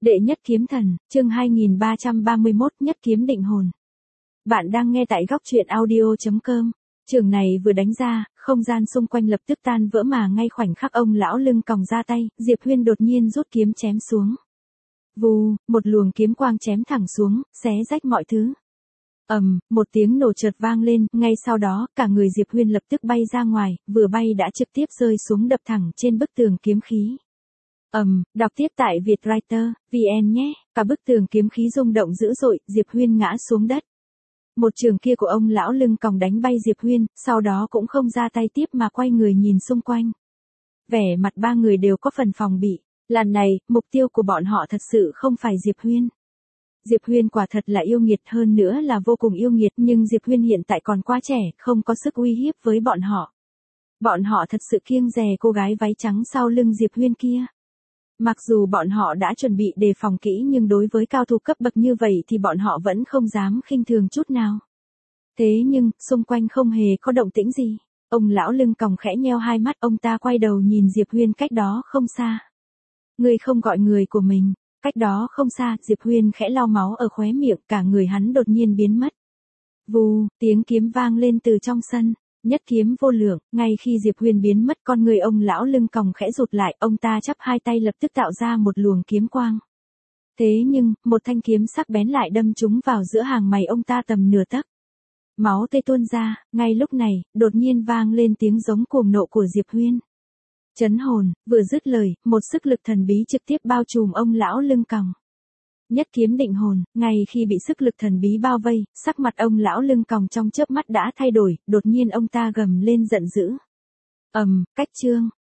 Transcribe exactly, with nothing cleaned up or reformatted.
Đệ nhất kiếm thần, chương hai nghìn ba trăm ba mươi mốt, nhất kiếm định hồn. Bạn đang nghe tại góc truyện audio chấm com. Trường này vừa đánh ra, không gian xung quanh lập tức tan vỡ mà ngay khoảnh khắc ông lão lưng còng ra tay, Diệp Huyên đột nhiên rút kiếm chém xuống. Vù, một luồng kiếm quang chém thẳng xuống, xé rách mọi thứ. Ầm, um, một tiếng nổ chợt vang lên, ngay sau đó, cả người Diệp Huyên lập tức bay ra ngoài, vừa bay đã trực tiếp rơi xuống đập thẳng trên bức tường kiếm khí. Ầm, um, đọc tiếp tại Vietwriter chấm vn nhé. Cả bức tường kiếm khí rung động dữ dội, Diệp Huyên ngã xuống đất. Một trường kia của ông lão lưng còng đánh bay Diệp Huyên, sau đó cũng không ra tay tiếp mà quay người nhìn xung quanh. Vẻ mặt ba người đều có phần phòng bị. Lần này, mục tiêu của bọn họ thật sự không phải Diệp Huyên. Diệp Huyên quả thật là yêu nghiệt, hơn nữa là vô cùng yêu nghiệt, nhưng Diệp Huyên hiện tại còn quá trẻ, không có sức uy hiếp với bọn họ. Bọn họ thật sự kiêng dè cô gái váy trắng sau lưng Diệp Huyên kia. Mặc dù bọn họ đã chuẩn bị đề phòng kỹ nhưng đối với cao thủ cấp bậc như vậy thì bọn họ vẫn không dám khinh thường chút nào. Thế nhưng, xung quanh không hề có động tĩnh gì. Ông lão lưng còng khẽ nheo hai mắt, ông ta quay đầu nhìn Diệp Huyên cách đó không xa. Người không gọi người của mình. Cách đó không xa, Diệp Huyên khẽ lau máu ở khóe miệng, cả người hắn đột nhiên biến mất. Vù, tiếng kiếm vang lên từ trong sân. Nhất kiếm vô lượng, ngay khi Diệp Huyên biến mất, con người ông lão lưng còng khẽ rụt lại, ông ta chắp hai tay lập tức tạo ra một luồng kiếm quang. Thế nhưng, một thanh kiếm sắc bén lại đâm trúng vào giữa hàng mày ông ta tầm nửa tấc. Máu tươi tuôn ra, ngay lúc này, đột nhiên vang lên tiếng giống cuồng nộ của Diệp Huyên. Chấn hồn, vừa dứt lời, một sức lực thần bí trực tiếp bao trùm ông lão lưng còng. Nhất kiếm định hồn, ngay khi bị sức lực thần bí bao vây, sắc mặt ông lão lưng còng trong chớp mắt đã thay đổi, đột nhiên ông ta gầm lên giận dữ. Ầm, um, cách chương,